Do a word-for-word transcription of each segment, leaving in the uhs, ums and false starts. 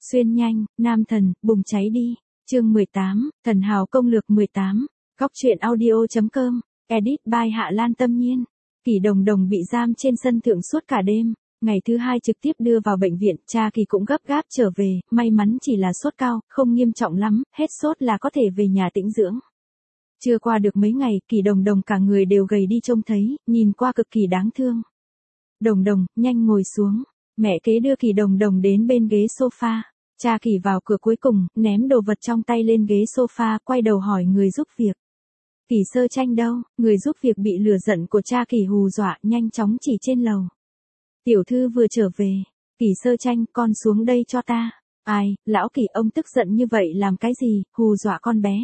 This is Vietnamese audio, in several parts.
Xuyên nhanh, nam thần, bùng cháy đi. Chương mười tám, Thần hào công lược mười tám. Góc truyện audio chấm com. Edit by Hạ Lan Tâm Nhiên. Kỷ Đồng Đồng bị giam trên sân thượng suốt cả đêm. Ngày thứ hai trực tiếp đưa vào bệnh viện, cha Kỳ cũng gấp gáp trở về, may mắn chỉ là sốt cao, không nghiêm trọng lắm, hết sốt là có thể về nhà tĩnh dưỡng. Chưa qua được mấy ngày, Kỷ Đồng Đồng cả người đều gầy đi trông thấy, nhìn qua cực kỳ đáng thương. Đồng Đồng, nhanh ngồi xuống. Mẹ kế đưa Kỷ Đồng Đồng đến bên ghế sofa. Cha Kỳ vào cửa cuối cùng, ném đồ vật trong tay lên ghế sofa, quay đầu hỏi người giúp việc. Kỷ Sơ Tranh đâu? Người giúp việc bị lửa giận của cha Kỳ hù dọa, nhanh chóng chỉ trên lầu. Tiểu thư vừa trở về. Kỷ Sơ Tranh, con xuống đây cho ta. Ai, lão Kỷ ông tức giận như vậy làm cái gì, hù dọa con bé.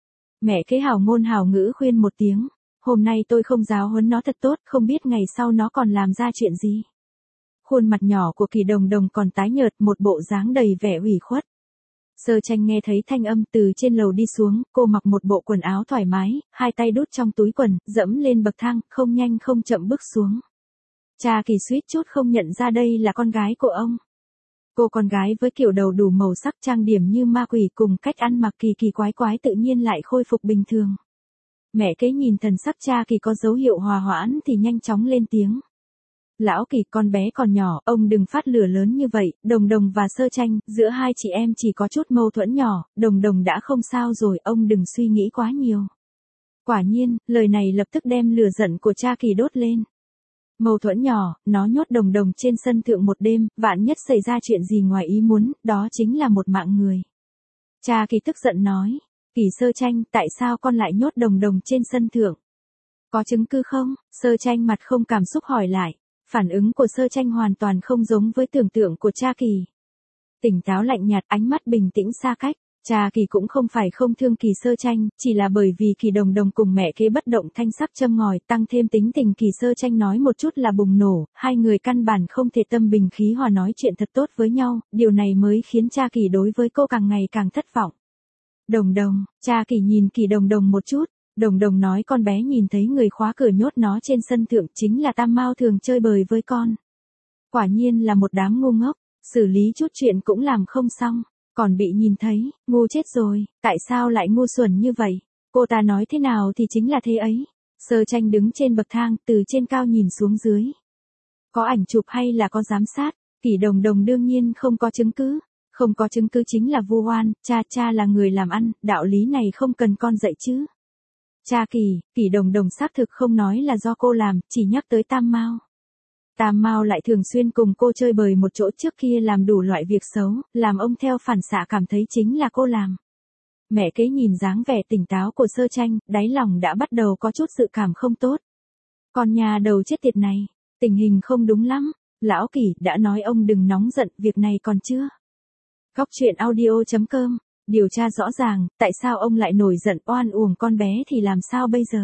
Mẹ kế hào ngôn hào ngữ khuyên một tiếng. Hôm nay tôi không giáo huấn nó thật tốt, không biết ngày sau nó còn làm ra chuyện gì. Khuôn mặt nhỏ của Kỷ Đồng Đồng còn tái nhợt, một bộ dáng đầy vẻ ủy khuất. Sơ Tranh nghe thấy thanh âm từ trên lầu đi xuống, cô mặc một bộ quần áo thoải mái, hai tay đút trong túi quần, dẫm lên bậc thang, không nhanh không chậm bước xuống. Cha Kỳ suýt chút không nhận ra đây là con gái của ông. Cô con gái với kiểu đầu đủ màu sắc trang điểm như ma quỷ cùng cách ăn mặc kỳ kỳ quái quái tự nhiên lại khôi phục bình thường. Mẹ kế nhìn thần sắc cha Kỳ có dấu hiệu hòa hoãn thì nhanh chóng lên tiếng. Lão Kỳ, con bé còn nhỏ, ông đừng phát lửa lớn như vậy, Đồng Đồng và Sơ Tranh, giữa hai chị em chỉ có chút mâu thuẫn nhỏ, Đồng Đồng đã không sao rồi, ông đừng suy nghĩ quá nhiều. Quả nhiên, lời này lập tức đem lửa giận của cha Kỳ đốt lên. Mâu thuẫn nhỏ, nó nhốt Đồng Đồng trên sân thượng một đêm, vạn nhất xảy ra chuyện gì ngoài ý muốn, đó chính là một mạng người. Cha Kỳ tức giận nói, Kỷ Sơ Tranh, tại sao con lại nhốt Đồng Đồng trên sân thượng? Có chứng cứ không? Sơ Tranh mặt không cảm xúc hỏi lại. Phản ứng của Sơ Tranh hoàn toàn không giống với tưởng tượng của cha Kỳ. Tỉnh táo lạnh nhạt, ánh mắt bình tĩnh xa cách. Cha Kỳ cũng không phải không thương Kỷ Sơ Tranh, chỉ là bởi vì Kỷ Đồng Đồng cùng mẹ kế bất động thanh sắc châm ngòi, tăng thêm tính tình Kỷ Sơ Tranh nói một chút là bùng nổ, hai người căn bản không thể tâm bình khí hòa nói chuyện thật tốt với nhau, điều này mới khiến cha Kỳ đối với cô càng ngày càng thất vọng. Đồng Đồng, cha Kỳ nhìn Kỷ Đồng Đồng một chút. Đồng Đồng nói con bé nhìn thấy người khóa cửa nhốt nó trên sân thượng chính là Tam Mao thường chơi bời với con. Quả nhiên là một đám ngu ngốc, xử lý chút chuyện cũng làm không xong, còn bị nhìn thấy, ngu chết rồi, tại sao lại ngu xuẩn như vậy? Cô ta nói thế nào thì chính là thế ấy. Sơ Tranh đứng trên bậc thang, từ trên cao nhìn xuống dưới. Có ảnh chụp hay là có giám sát? Kỷ Đồng Đồng đương nhiên không có chứng cứ. Không có chứng cứ chính là vu oan, cha cha là người làm ăn, đạo lý này không cần con dạy chứ. Cha Kỳ, Kỷ Đồng Đồng xác thực không nói là do cô làm, chỉ nhắc tới Tam Mao. Tam Mao lại thường xuyên cùng cô chơi bời một chỗ trước kia làm đủ loại việc xấu, làm ông theo phản xạ cảm thấy chính là cô làm. Mẹ kế nhìn dáng vẻ tỉnh táo của Sơ Tranh, đáy lòng đã bắt đầu có chút dự cảm không tốt. Con nhà đầu chết tiệt này, tình hình không đúng lắm. Lão Kỷ đã nói ông đừng nóng giận, việc này còn chưa. Góc truyện audio chấm com. Điều tra rõ ràng, tại sao ông lại nổi giận oan uổng con bé thì làm sao bây giờ?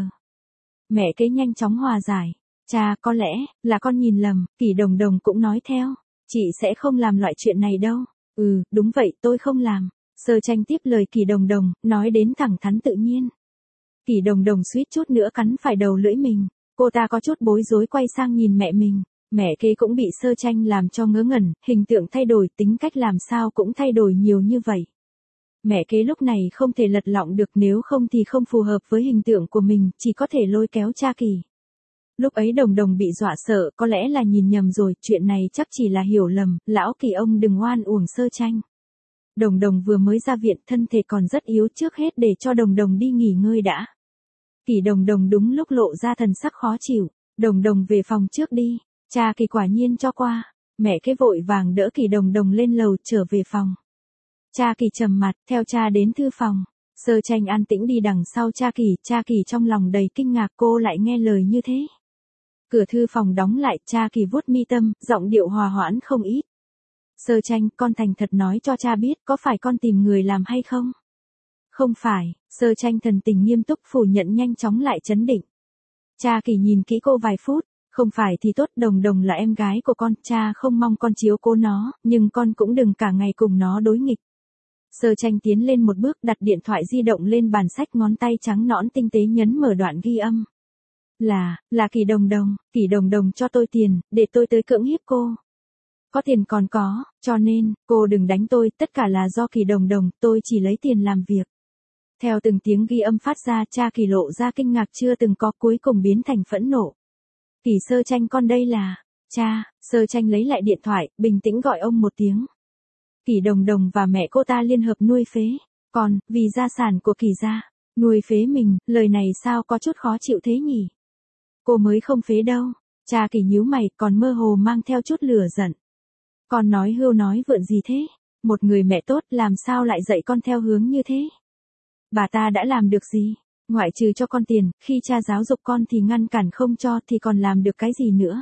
Mẹ kế nhanh chóng hòa giải. Cha, có lẽ, là con nhìn lầm, Kỷ Đồng Đồng cũng nói theo. Chị sẽ không làm loại chuyện này đâu. Ừ, đúng vậy, tôi không làm. Sơ Tranh tiếp lời Kỷ Đồng Đồng, nói đến thẳng thắn tự nhiên. Kỷ Đồng Đồng suýt chút nữa cắn phải đầu lưỡi mình. Cô ta có chút bối rối quay sang nhìn mẹ mình. Mẹ kế cũng bị Sơ Tranh làm cho ngớ ngẩn, hình tượng thay đổi, tính cách làm sao cũng thay đổi nhiều như vậy. Mẹ kế lúc này không thể lật lọng được, nếu không thì không phù hợp với hình tượng của mình, chỉ có thể lôi kéo cha Kỳ. Lúc ấy Đồng Đồng bị dọa sợ, có lẽ là nhìn nhầm rồi, chuyện này chắc chỉ là hiểu lầm, lão Kỳ ông đừng oan uổng Sơ Tranh. Đồng Đồng vừa mới ra viện, thân thể còn rất yếu, trước hết để cho Đồng Đồng đi nghỉ ngơi đã. Kỷ Đồng Đồng đúng lúc lộ ra thần sắc khó chịu, Đồng Đồng về phòng trước đi, cha Kỳ quả nhiên cho qua, mẹ kế vội vàng đỡ Kỷ Đồng Đồng lên lầu trở về phòng. Cha Kỳ trầm mặt, theo cha đến thư phòng. Sơ Tranh an tĩnh đi đằng sau cha Kỳ, cha Kỳ trong lòng đầy kinh ngạc cô lại nghe lời như thế. Cửa thư phòng đóng lại, cha Kỳ vuốt mi tâm, giọng điệu hòa hoãn không ít. Sơ Tranh, con thành thật nói cho cha biết, có phải con tìm người làm hay không? Không phải, Sơ Tranh thần tình nghiêm túc phủ nhận nhanh chóng lại trấn định. Cha Kỳ nhìn kỹ cô vài phút, không phải thì tốt, Đồng Đồng là em gái của con, cha không mong con chiếu cố nó, nhưng con cũng đừng cả ngày cùng nó đối nghịch. Sơ Tranh tiến lên một bước, đặt điện thoại di động lên bàn sách, ngón tay trắng nõn tinh tế nhấn mở đoạn ghi âm. Là, là Kỷ Đồng Đồng, Kỷ Đồng Đồng cho tôi tiền, để tôi tới cưỡng hiếp cô. có tiền còn có, cho nên, cô đừng đánh tôi, tất cả là do Kỳ Đồng Đồng, tôi chỉ lấy tiền làm việc. Theo từng tiếng ghi âm phát ra, cha Kỳ lộ ra kinh ngạc chưa từng có, cuối cùng biến thành phẫn nộ. Kỳ Sơ Tranh con đây là, cha. Sơ Tranh lấy lại điện thoại, bình tĩnh gọi ông một tiếng. Kỳ Đồng Đồng và mẹ cô ta liên hợp nuôi phế, còn, vì gia sản của Kỳ gia, nuôi phế mình, lời này sao có chút khó chịu thế nhỉ? Cô mới không phế đâu. Cha Kỳ nhíu mày, còn mơ hồ mang theo chút lửa giận. Con nói hưu nói vượn gì thế? Một người mẹ tốt làm sao lại dạy con theo hướng như thế? Bà ta đã làm được gì? Ngoại trừ cho con tiền, khi cha giáo dục con thì ngăn cản không cho thì còn làm được cái gì nữa?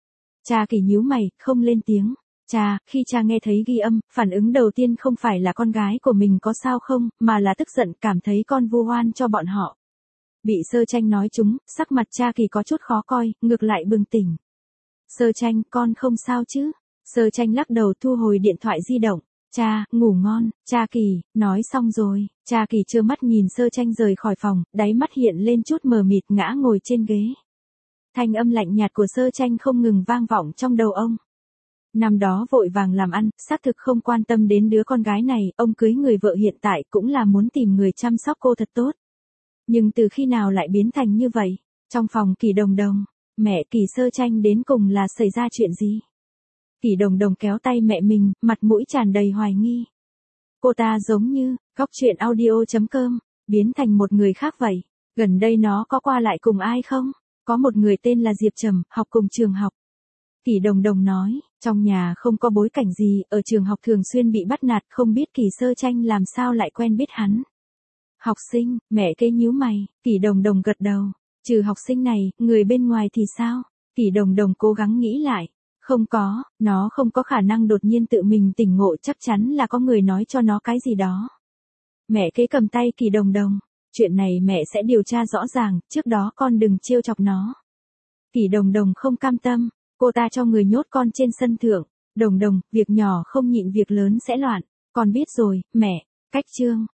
Cha Kỳ nhíu mày, không lên tiếng. Cha, khi cha nghe thấy ghi âm, phản ứng đầu tiên không phải là con gái của mình có sao không, mà là tức giận, cảm thấy con vu oan cho bọn họ. Bị Sơ Tranh nói trúng, sắc mặt cha Kỳ có chút khó coi, ngược lại bừng tỉnh. Sơ Tranh, con không sao chứ? Sơ Tranh lắc đầu thu hồi điện thoại di động. Cha, ngủ ngon, cha Kỳ, nói xong rồi. Cha Kỳ trơ mắt nhìn Sơ Tranh rời khỏi phòng, đáy mắt hiện lên chút mờ mịt, ngã ngồi trên ghế. Thanh âm lạnh nhạt của Sơ Tranh không ngừng vang vọng trong đầu ông. Năm đó vội vàng làm ăn, xác thực không quan tâm đến đứa con gái này, ông cưới người vợ hiện tại cũng là muốn tìm người chăm sóc cô thật tốt. Nhưng từ khi nào lại biến thành như vậy? Trong phòng Kỳ Đồng Đồng, mẹ Kỳ Sơ Tranh đến cùng là xảy ra chuyện gì? Kỳ Đồng Đồng kéo tay mẹ mình, mặt mũi tràn đầy hoài nghi. Cô ta giống như, góc truyện audio chấm com, biến thành một người khác vậy. Gần đây nó có qua lại cùng ai không? Có một người tên là Diệp Trầm, học cùng trường học. Kỳ Đồng Đồng nói, trong nhà không có bối cảnh gì, ở trường học thường xuyên bị bắt nạt, không biết Kỳ Sơ Tranh làm sao lại quen biết hắn. Học sinh, mẹ kế nhíu mày, Kỳ Đồng Đồng gật đầu. Trừ học sinh này, người bên ngoài thì sao? Kỳ Đồng Đồng cố gắng nghĩ lại. Không có, nó không có khả năng đột nhiên tự mình tỉnh ngộ, chắc chắn là có người nói cho nó cái gì đó. Mẹ kế cầm tay Kỳ Đồng Đồng. Chuyện này mẹ sẽ điều tra rõ ràng, trước đó con đừng trêu chọc nó. Kỳ Đồng Đồng không cam tâm, cô ta cho người nhốt con trên sân thượng. Đồng Đồng, việc nhỏ không nhịn việc lớn sẽ loạn. Con biết rồi, mẹ. Cách chương.